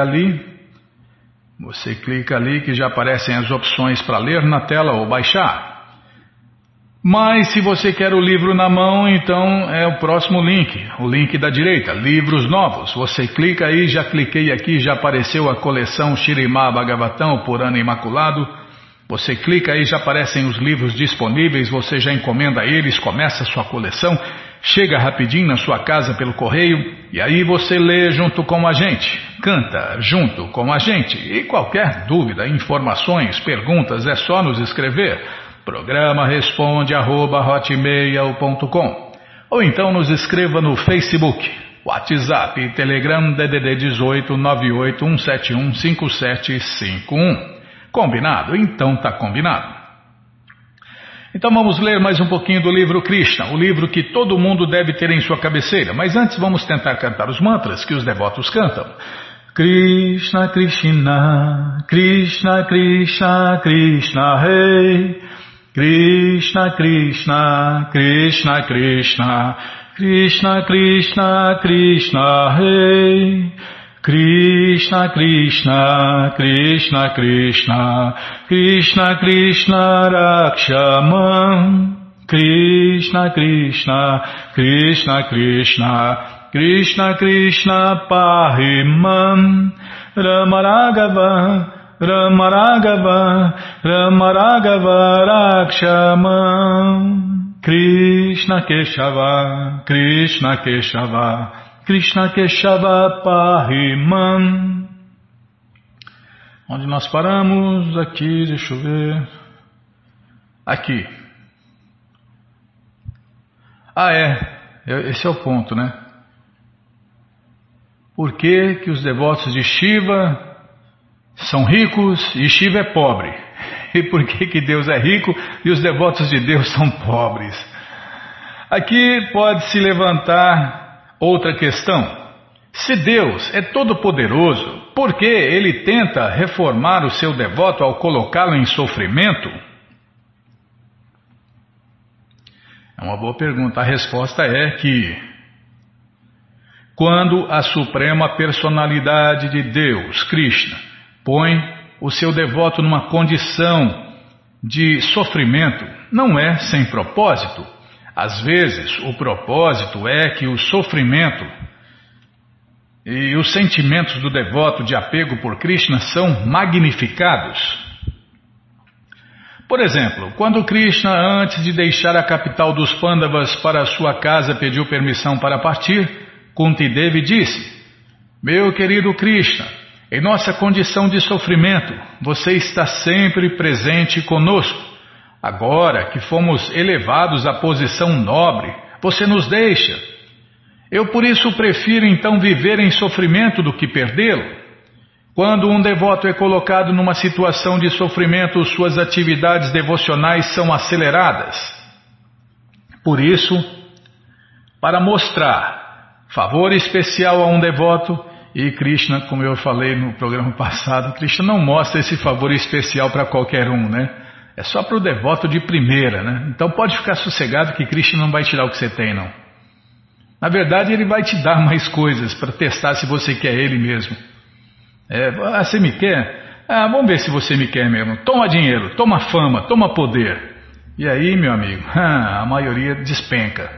Speaker 1: ali que já aparecem as opções para ler na tela ou baixar. Mas se você quer o livro na mão, então é o próximo link, o link da direita, Livros Novos. Você clica aí, já cliquei aqui, já apareceu a coleção Śrīmad Bhagavatam, o Purana Imaculado. Você clica aí, já aparecem os livros disponíveis, você já encomenda eles, começa a sua coleção, chega rapidinho na sua casa pelo correio, e aí você lê junto com a gente, canta junto com a gente. E qualquer dúvida, informações, perguntas, é só nos escrever. Programa responde@hotmail.com. Ou então nos escreva no Facebook, WhatsApp e Telegram DDD 18 981715751. Combinado? Então tá combinado. Então vamos ler mais um pouquinho do livro Krishna, o livro que todo mundo deve ter em sua cabeceira. Mas antes vamos tentar cantar os mantras que os devotos cantam. Krishna Krishna, Krishna Krishna, Krishna Rei. Krishna Krishna, Krishna Krishna, Krishna Krishna, Krishna Rei. Krishna Krishna, Krishna Krishna, Krishna Krishna Rakshamam. Krishna Krishna, Krishna Krishna, Krishna Krishna Pahimam. Rama Raghava, Rama Raghava, Rama Raghava Rakshamam. Krishna Keshava, Krishna Keshava, Krishna Keshava Pahimam. Onde nós paramos? Aqui, deixa eu ver. Aqui. Esse é o ponto, né? Por que que os devotos de Shiva são ricos e Shiva é pobre? E por que que Deus é rico e os devotos de Deus são pobres? Aqui pode-se levantar outra questão. Se Deus é todo-poderoso, por que ele tenta reformar o seu devoto ao colocá-lo em sofrimento? É uma boa pergunta. A resposta é que quando a suprema personalidade de Deus, Krishna, põe o seu devoto numa condição de sofrimento, não é sem propósito. Às vezes, o propósito é que o sofrimento e os sentimentos do devoto de apego por Krishna são magnificados. Por exemplo, quando Krishna, antes de deixar a capital dos Pandavas para sua casa, pediu permissão para partir, Kunti Devi disse: meu querido Krishna, em nossa condição de sofrimento, você está sempre presente conosco. Agora que fomos elevados à posição nobre, você nos deixa. Eu por isso prefiro então viver em sofrimento do que perdê-lo. Quando um devoto é colocado numa situação de sofrimento, suas atividades devocionais são aceleradas. Por isso, para mostrar favor especial a um devoto, e Krishna, como eu falei no programa passado, Krishna não mostra esse favor especial para qualquer um, né? É só para o devoto de primeira, né? Então pode ficar sossegado que Krishna não vai tirar o que você tem, não. Na verdade, ele vai te dar mais coisas para testar se você quer ele mesmo. Você me quer? Vamos ver se você me quer mesmo. Toma dinheiro, toma fama, toma poder. E aí, meu amigo, a maioria despenca.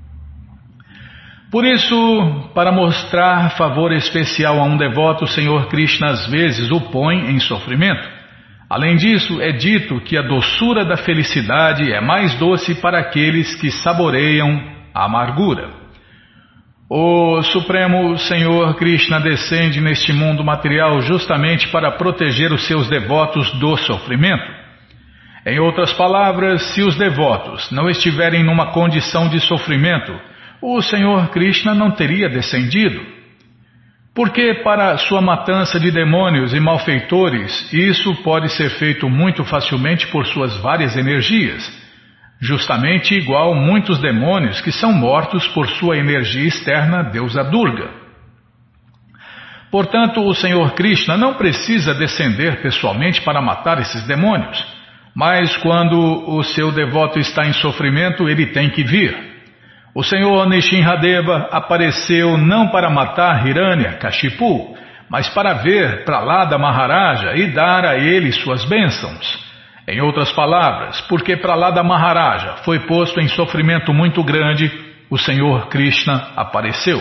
Speaker 1: Por isso, para mostrar favor especial a um devoto, o Senhor Krishna às vezes o põe em sofrimento. Além disso, é dito que a doçura da felicidade é mais doce para aqueles que saboreiam a amargura. O Supremo Senhor Krishna descende neste mundo material justamente para proteger os seus devotos do sofrimento. Em outras palavras, se os devotos não estiverem numa condição de sofrimento, o Senhor Krishna não teria descendido. Porque para sua matança de demônios e malfeitores, isso pode ser feito muito facilmente por suas várias energias, justamente igual muitos demônios que são mortos por sua energia externa, deusa Durga. Portanto, o Senhor Krishna não precisa descender pessoalmente para matar esses demônios, mas quando o seu devoto está em sofrimento, ele tem que vir. O Senhor Nishinradeva apareceu não para matar Hiranyakashipu, mas para ver Prahlada Maharaja e dar a ele suas bênçãos. Em outras palavras, porque Prahlada Maharaja foi posto em sofrimento muito grande, o Senhor Krishna apareceu.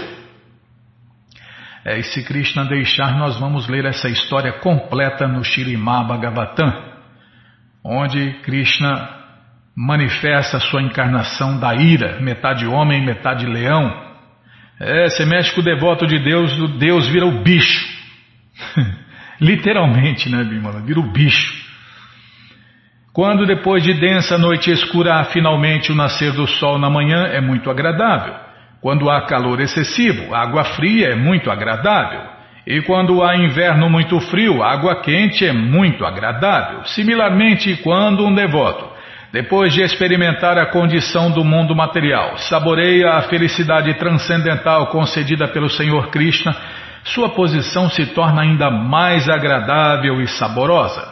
Speaker 1: E se Krishna deixar, nós vamos ler essa história completa no Śrīmad Bhagavatam, onde Krishna manifesta a sua encarnação da ira, metade homem, metade leão. Você mexe com o devoto de Deus, o Deus vira o bicho. Literalmente, né, Bimala? Vira o bicho. Quando depois de densa noite escura há finalmente o nascer do sol na manhã, é muito agradável. Quando há calor excessivo, água fria é muito agradável. E quando há inverno muito frio, água quente é muito agradável. Similarmente, quando um devoto, depois de experimentar a condição do mundo material, saboreia a felicidade transcendental concedida pelo Senhor Krishna, sua posição se torna ainda mais agradável e saborosa.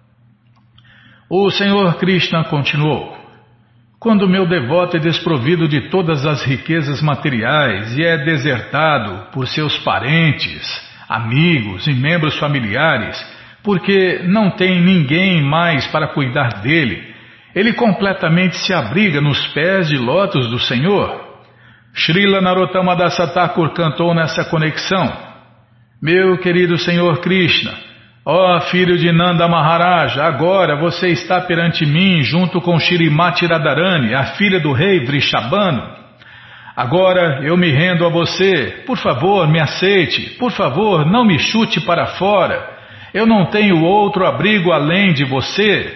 Speaker 1: O Senhor Krishna continuou: quando meu devoto é desprovido de todas as riquezas materiais e é desertado por seus parentes, amigos e membros familiares, porque não tem ninguém mais para cuidar dele, ele completamente se abriga nos pés de lótus do Senhor. Srila Narottama Dasa Thakur cantou nessa conexão: meu querido Senhor Krishna, ó filho de Nanda Maharaja, agora você está perante mim junto com Shrimati Radharani, a filha do rei Vrishabhanu. Agora eu me rendo a você, por favor me aceite, por favor não me chute para fora, eu não tenho outro abrigo além de você.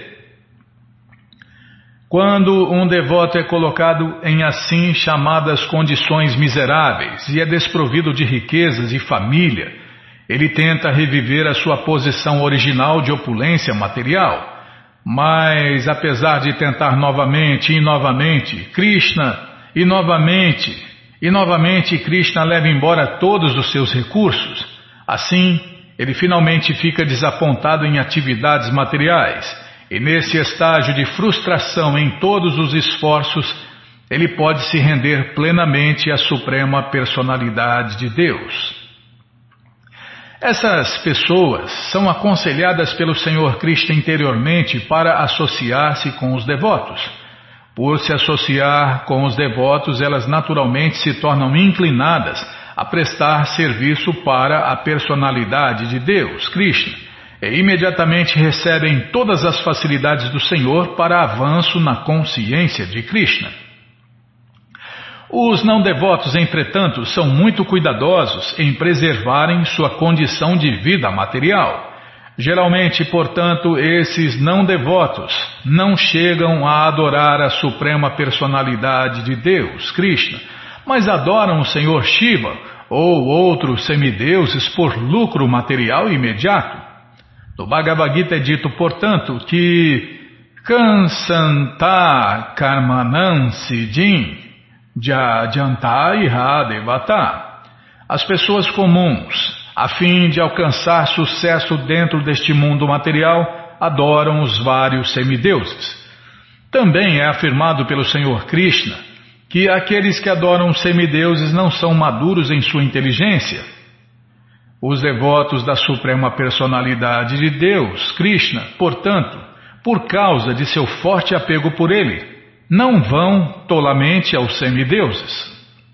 Speaker 1: Quando um devoto é colocado em assim chamadas condições miseráveis e é desprovido de riquezas e família, ele tenta reviver a sua posição original de opulência material. Mas, apesar de tentar novamente e novamente, Krishna, e novamente E novamente Krishna leva embora todos os seus recursos. Assim, ele finalmente fica desapontado em atividades materiais. E nesse estágio de frustração em todos os esforços, ele pode se render plenamente à Suprema Personalidade de Deus. Essas pessoas são aconselhadas pelo Senhor Krishna interiormente para associar-se com os devotos. Por se associar com os devotos, elas naturalmente se tornam inclinadas a prestar serviço para a personalidade de Deus, Krishna, e imediatamente recebem todas as facilidades do Senhor para avanço na consciência de Krishna. Os não devotos, entretanto, são muito cuidadosos em preservarem sua condição de vida material. Geralmente, portanto, esses não devotos não chegam a adorar a Suprema Personalidade de Deus, Krishna, mas adoram o Senhor Shiva ou outros semideuses por lucro material imediato. No Bhagavad Gita é dito, portanto, que Kansanta Karmanam Siddhim Jajanta Iha Devata. As pessoas comuns, a fim de alcançar sucesso dentro deste mundo material, adoram os vários semideuses. Também é afirmado pelo Senhor Krishna que aqueles que adoram os semideuses não são maduros em sua inteligência. Os devotos da Suprema Personalidade de Deus, Krishna, portanto, por causa de seu forte apego por ele, não vão tolamente aos semideuses.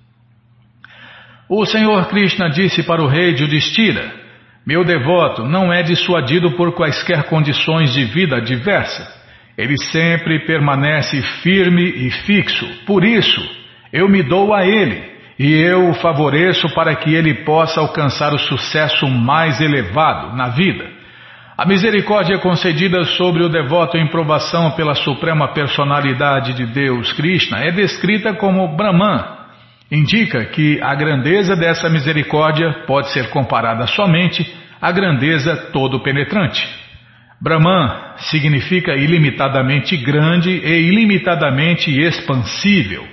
Speaker 1: O Senhor Krishna disse para o rei Yudhishthira: meu devoto não é dissuadido por quaisquer condições de vida adversa. Ele sempre permanece firme e fixo. Por isso, eu me dou a ele e eu o favoreço para que ele possa alcançar o sucesso mais elevado na vida. A misericórdia concedida sobre o devoto em provação pela Suprema Personalidade de Deus, Krishna, é descrita como Brahman. Indica que a grandeza dessa misericórdia pode ser comparada somente à grandeza todo-penetrante. Brahman significa ilimitadamente grande e ilimitadamente expansível.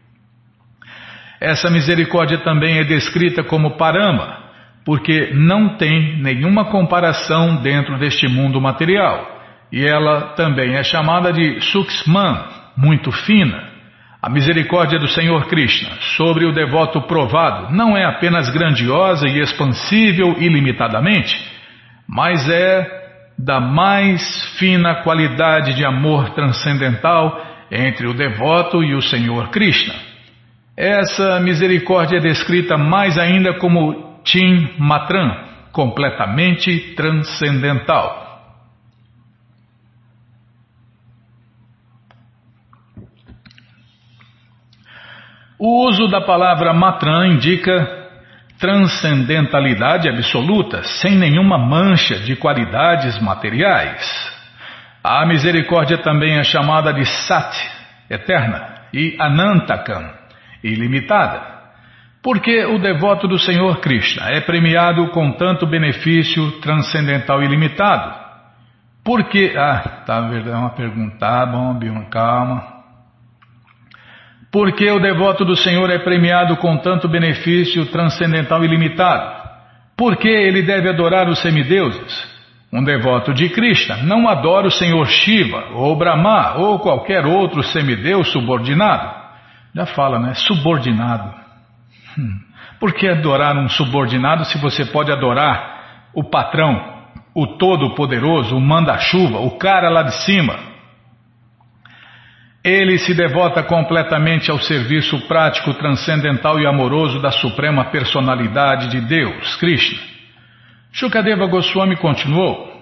Speaker 1: Essa misericórdia também é descrita como Parama, porque não tem nenhuma comparação dentro deste mundo material, e ela também é chamada de Sukshman, muito fina. A misericórdia do Senhor Krishna sobre o devoto provado não é apenas grandiosa e expansível ilimitadamente, mas é da mais fina qualidade de amor transcendental entre o devoto e o Senhor Krishna. Essa misericórdia é descrita mais ainda como Tim Matram, completamente transcendental. O uso da palavra Matram indica transcendentalidade absoluta, sem nenhuma mancha de qualidades materiais. A misericórdia também é chamada de Sat, eterna, e Anantakam, ilimitada. Porque o devoto do Senhor Krishna é premiado com tanto benefício transcendental ilimitado? Porque... é uma pergunta. Tá bom, Bima, calma. Porque o devoto do Senhor é premiado com tanto benefício transcendental ilimitado? Porque ele deve adorar os semideuses? Um devoto de Krishna não adora o Senhor Shiva, ou Brahma, ou qualquer outro semideus subordinado. Já fala, né? Subordinado. Por que adorar um subordinado se você pode adorar o patrão, o todo-poderoso, o manda-chuva, o cara lá de cima? Ele se devota completamente ao serviço prático, transcendental e amoroso da Suprema Personalidade de Deus, Krishna. Shukadeva Goswami continuou: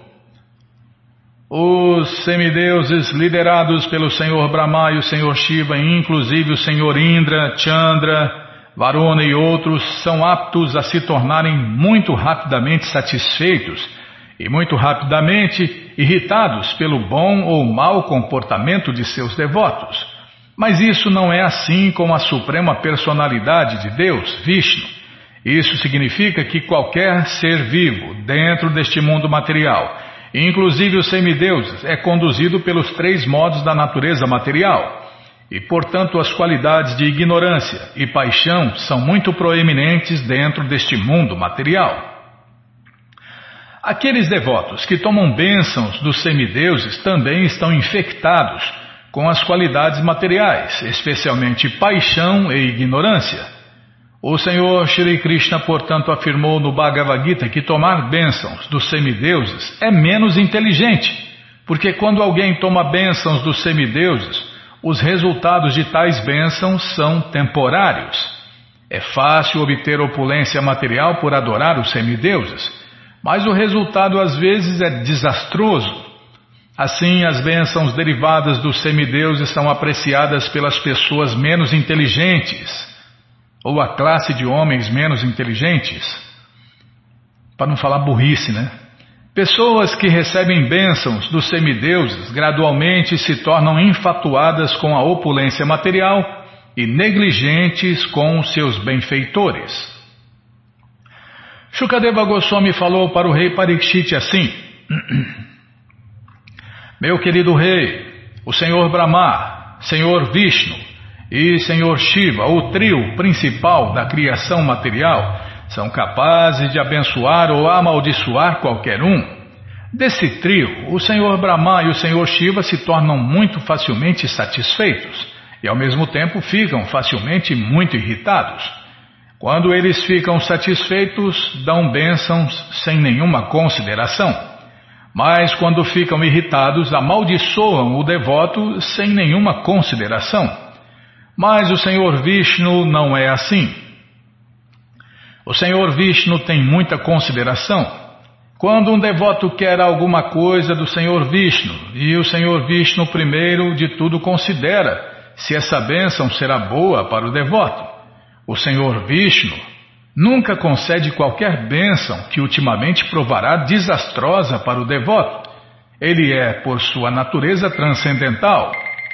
Speaker 1: os semideuses liderados pelo Senhor Brahma e o Senhor Shiva, inclusive o Senhor Indra, Chandra, Varuna e outros, são aptos a se tornarem muito rapidamente satisfeitos e muito rapidamente irritados pelo bom ou mau comportamento de seus devotos. Mas isso não é assim com a Suprema Personalidade de Deus, Vishnu. Isso significa que qualquer ser vivo dentro deste mundo material, inclusive os semideuses, é conduzido pelos três modos da natureza material. e, portanto, as qualidades de ignorância e paixão são muito proeminentes dentro deste mundo material. Aqueles devotos que tomam bênçãos dos semideuses também estão infectados com as qualidades materiais, especialmente paixão e ignorância. O Senhor Shri Krishna, portanto, afirmou no Bhagavad Gita que tomar bênçãos dos semideuses é menos inteligente, porque quando alguém toma bênçãos dos semideuses, os resultados de tais bênçãos são temporários. É fácil obter opulência material por adorar os semideuses, mas o resultado às vezes é desastroso. Assim, as bênçãos derivadas dos semideuses são apreciadas pelas pessoas menos inteligentes, ou a classe de homens menos inteligentes, para não falar burrice, né? Pessoas que recebem bênçãos dos semideuses gradualmente se tornam infatuadas com a opulência material e negligentes com os seus benfeitores. Shukadeva Goswami falou para o rei Parikshit assim: Meu querido rei, o Senhor Brahma, Senhor Vishnu e Senhor Shiva, o trio principal da criação material, são capazes de abençoar ou amaldiçoar qualquer um. Desse trio, o Senhor Brahma e o Senhor Shiva se tornam muito facilmente satisfeitos e ao mesmo tempo ficam facilmente muito irritados. Quando eles ficam satisfeitos, dão bênçãos sem nenhuma consideração. Mas quando ficam irritados, amaldiçoam o devoto sem nenhuma consideração. Mas o Senhor Vishnu não é assim. O Senhor Vishnu tem muita consideração. Quando um devoto quer alguma coisa do Senhor Vishnu, e o Senhor Vishnu primeiro de tudo considera se essa bênção será boa para o devoto. O Senhor Vishnu nunca concede qualquer bênção que ultimamente provará desastrosa para o devoto. Ele é, por sua natureza transcendental.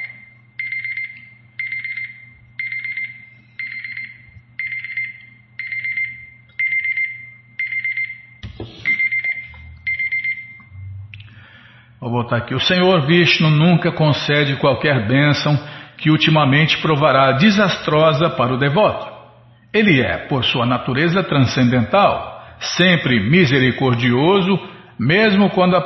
Speaker 1: Vou botar aqui. O Senhor Vishnu nunca concede qualquer bênção que ultimamente provará desastrosa para o devoto. Ele é, por sua natureza transcendental, sempre misericordioso, mesmo quando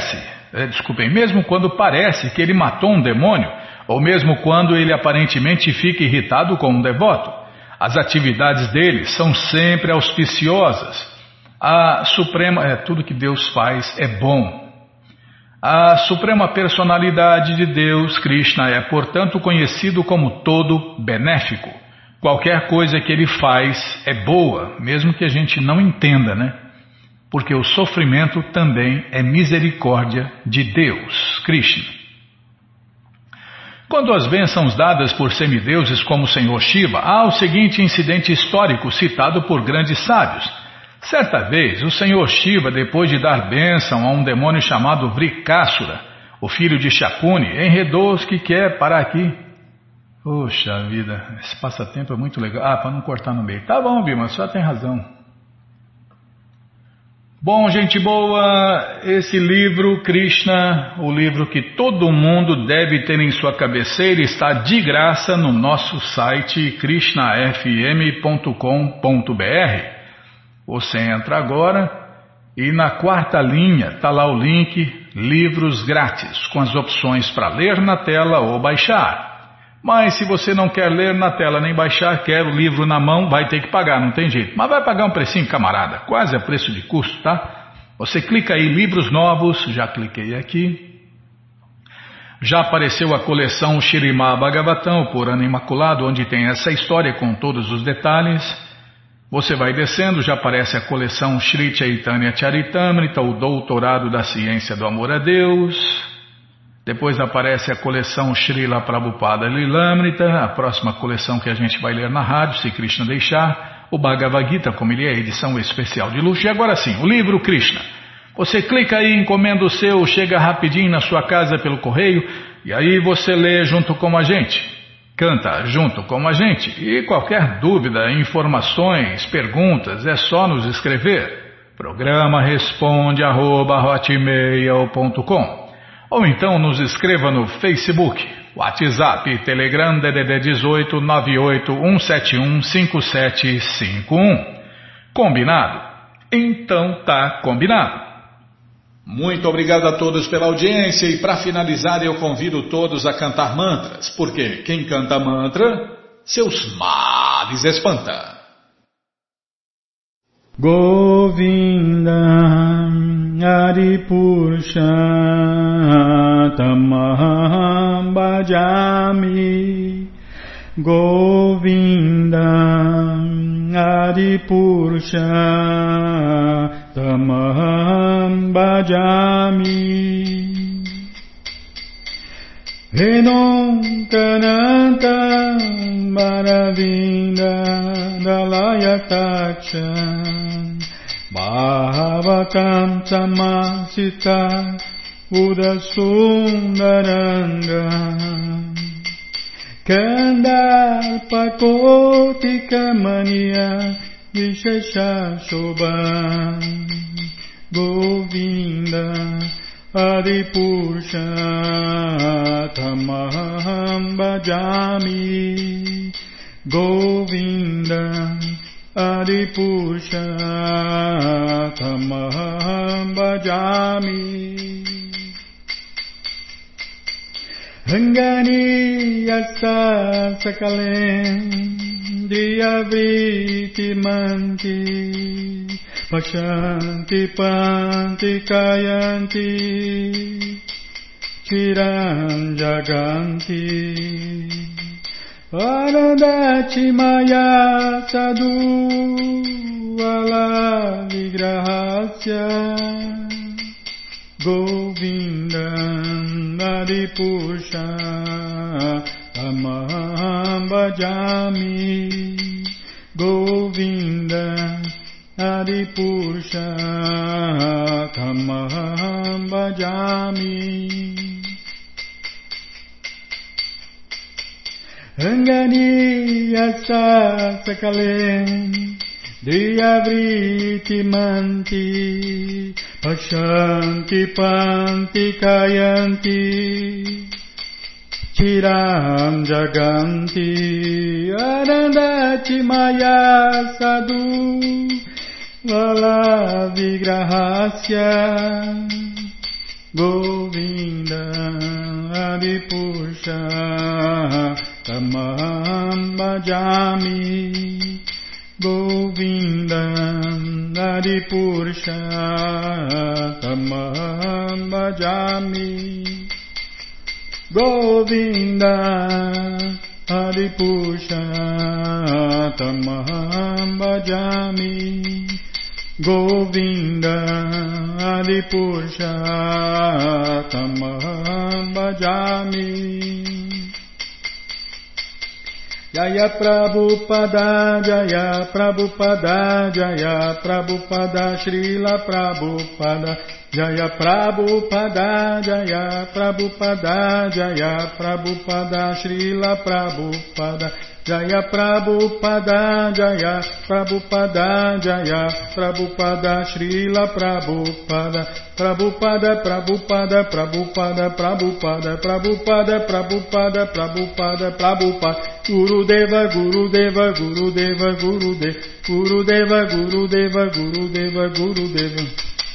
Speaker 1: parece que ele matou um demônio, ou mesmo quando ele aparentemente fica irritado com um devoto. As atividades dele são sempre auspiciosas. Tudo que Deus faz é bom. A suprema personalidade de Deus, Krishna, é, portanto, conhecido como todo benéfico. Qualquer coisa que ele faz é boa, mesmo que a gente não entenda, né? Porque o sofrimento também é misericórdia de Deus, Krishna. Quando as bênçãos dadas por semideuses como o Senhor Shiva, há o seguinte incidente histórico citado por grandes sábios. Certa vez, o Senhor Shiva, depois de dar bênção a um demônio chamado Vrikasura, o filho de Shakuni, enredou os que quer parar aqui. Poxa vida, esse passatempo é muito legal. Para não cortar no meio. Tá bom, Bima, só tem razão. Bom, gente boa, esse livro, Krishna, o livro que todo mundo deve ter em sua cabeceira, está de graça no nosso site krishnafm.com.br. Você entra agora e na quarta linha está lá o link Livros Grátis, com as opções para ler na tela ou baixar. Mas se você não quer ler na tela nem baixar, quer o livro na mão, vai ter que pagar, não tem jeito. Mas vai pagar um precinho, camarada, quase a preço de custo, tá? Você clica aí, livros novos, já cliquei aqui. Já apareceu a coleção Śrīmad Bhagavatam, o Purana Imaculado, onde tem essa história com todos os detalhes. Você vai descendo, já aparece a coleção Shri Chaitanya Charitamrita, o Doutorado da Ciência do Amor a Deus. Depois aparece a coleção Srila Prabhupada Lilamrita, a próxima coleção que a gente vai ler na rádio, se Krishna deixar, o Bhagavad Gita, como ele é, edição especial de luxo. E agora sim, o livro Krishna. Você clica aí, encomenda o seu, chega rapidinho na sua casa pelo correio, e aí você lê junto com a gente, canta junto com a gente. E qualquer dúvida, informações, perguntas, é só nos escrever. Programa responde@hotmail.com. Ou então nos escreva no Facebook, WhatsApp e Telegram DDD 18 981715751. Combinado? Então tá combinado. Muito obrigado a todos pela audiência e para finalizar eu convido todos a cantar mantras, porque quem canta mantra, seus males espanta.
Speaker 2: Govinda Adipurusha Tamaham Bhajami Govinda Adipurusha Tamaham Bhajami Venom Kananta Maravinda Dalayatakshan Bhavakam Samasita Udasundaranga Kandalpakotikamaniya Vishesha Shobha Govinda Adipurusha Tamaham Bhajami Govinda Adipurusha Tamaham Bhajami Rangani Yasa Sakalem Diyavriti Manti Pashanti Panti Kayanti Chiram Jaganti Anandati Maya Sadhu Ala Vigrahasya Govinda Adipurusha Tamaham Bhajami Govinda Adipurusha Tamaham Bhajami Rangani Yasa Sakalem Diyavriti Manti Pashanti Panti Kayanti Chiram Jaganti Anandati Maya Sadhu Vala Vigrahasya Govinda Adipurusha Tamaham Bhajami Govinda Adipurusha Tamaham Bhajami Govinda Adipurusha Tamaham Bhajami Govinda Adipurusha Tamaham Bhajami Jaya Prabhupada Jaya Prabhupada Jaya Prabhupada Srila Prabhupada Jaya Prabhupada Jaya Prabhupada Jaya Prabhupada Srila Prabhupada Jaya Prabhupada Jaya Prabhupada Jaya Prabhupada Srila Prabhupada Prabhupada Prabhupada Prabhupada Prabhupada Prabhupada Prabhupada Prabhupada Prabhupada Gurudeva Gurudeva Gurudeva Gurudeva Gurudeva Gurudeva Gurudeva Gurudeva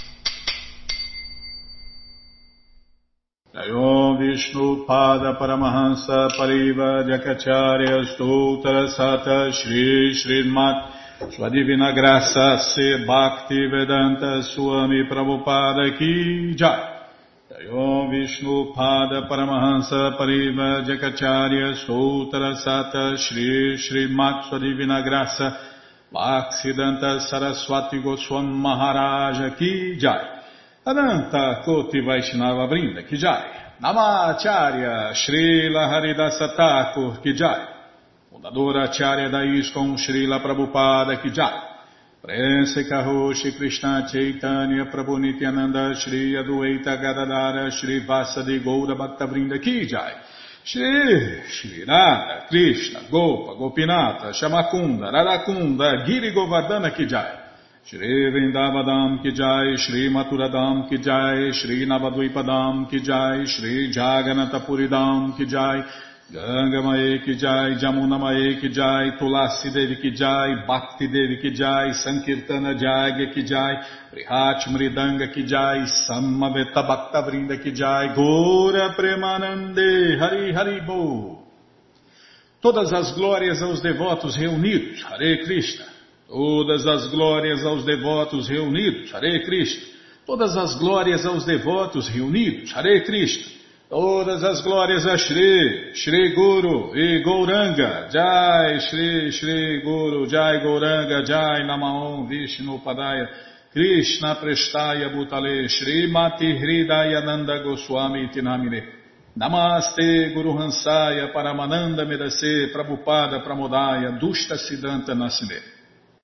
Speaker 2: Om Vishnu Pada Paramahansa Pariva Jakacharya Stoutra Sata Shri Srimat Sua Divina Graça Se Bhakti Vedanta Swami Prabhupada Ki Jai. Om Vishnu Pada Paramahansa Pariva Jakacharya Stoutra Sata Shri Srimat Sua Divina Graça Bhaksidanta Saraswati Goswam Maharaja Ki Jai. Ananta Koti Vaishnava Brinda Ki Jai. Namacharya Srila Haridasa Thakur Ki Jai. Fundadora Acharya da ISKCON Srila Prabhupada Ki Jai. Prense Karoshi Krishna Chaitanya Prabhu Nityananda Shri Adueita Gadadara Shri Vasadi Goura Bhakta Brinda Ki Jai. Shri Radha Krishna Gopa Gopinata Shamakunda Radakunda Giri Govardhana Ki Jai. Shri Vrindavadam ki jai, Shri Maturadam ki jai, Shri Navadvipadam ki jai, Shri Jaganatapuridam ki jai, Ganga Mae ki jai, Jamuna Mae ki jai, Tulasi Devi ki jai, Bhakti Devi ki jai, Sankirtana Jagya ki jai, Prihat Mridanga ki jai, Samaveta Bhakta Vrinda ki jai, Gora Premanande, Hari Hari Bo. Todas as glórias aos devotos reunidos, Hare Krishna. Todas as glórias aos devotos reunidos, Hare Krishna. Todas as glórias aos devotos reunidos, Hare Krishna. Todas as glórias a Shri, Shri Guru e Gauranga, Jai Shri, Shri Guru, Jai Gauranga, Jai Namaon Vishnu Padaya, Krishna Prestaya Bhutale, Shri Mati Hridaya Nanda Goswami Tinamine, Namaste Guru Hansaya Paramananda Medase, Prabhupada Pramodaya, Dushta Siddhanta Nasime.